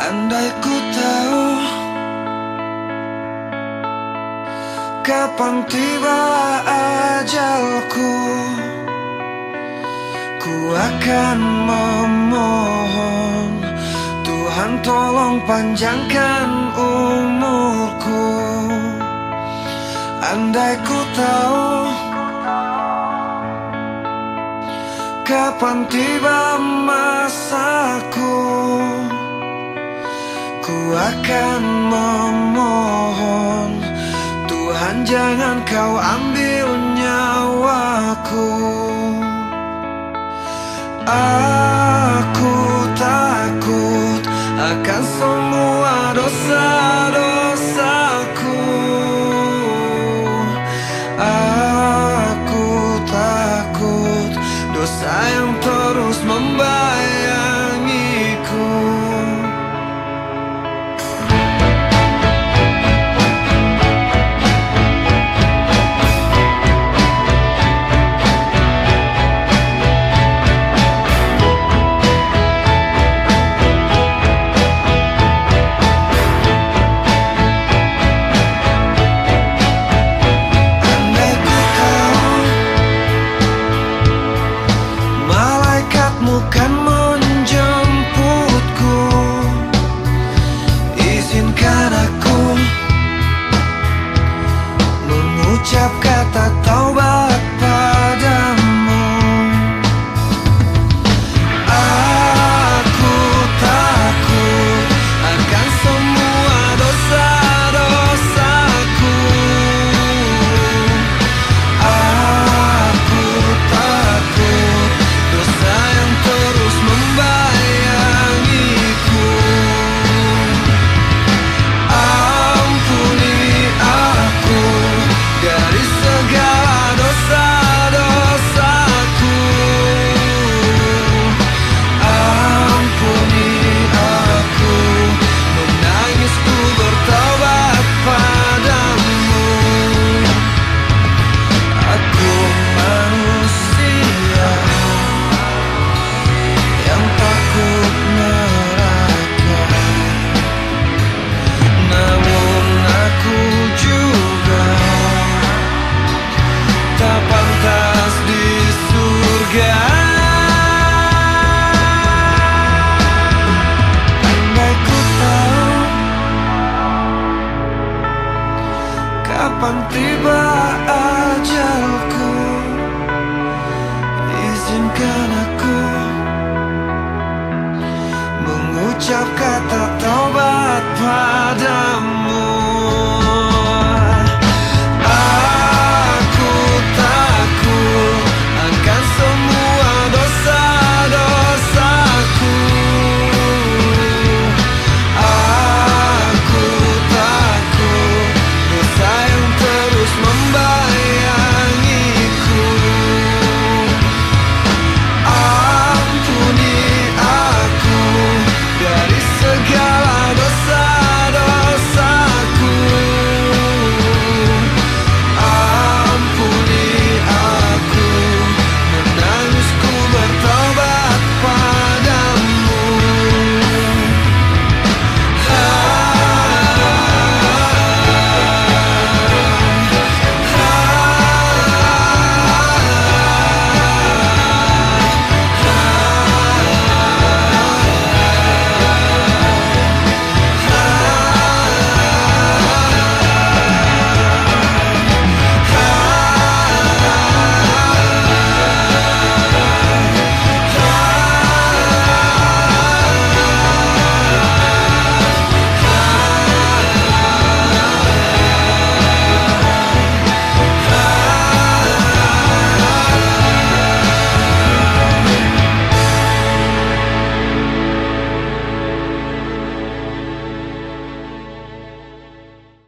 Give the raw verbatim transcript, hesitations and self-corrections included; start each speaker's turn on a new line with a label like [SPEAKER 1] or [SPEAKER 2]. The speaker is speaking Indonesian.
[SPEAKER 1] Andai ku tahu kapan tiba ajalku, ku akan memohon Tuhan tolong panjangkan umurku. Andai ku tahu kapan tiba masaku, ku akan memohon Tuhan jangan kau ambil nyawaku. Aku takut akan semua dosa-dosaku. Aku takut dosa yang terus membayangiku. Kan menjemputku, izinkan aku mengucap kata taubat padamu. Aku takut akan semua dosa-dosaku. Aku takut dosa yang terus membayangiku. Ampuni aku dari segala dosa-dosaku. Ampuni aku, menangisku bertobat padamu. Aku manusia yang takut neraka, namun aku juga tak pantas di surga. Andai ku tahu kapan tiba ajalku, izinkan aku mengucap kata taubat padamu.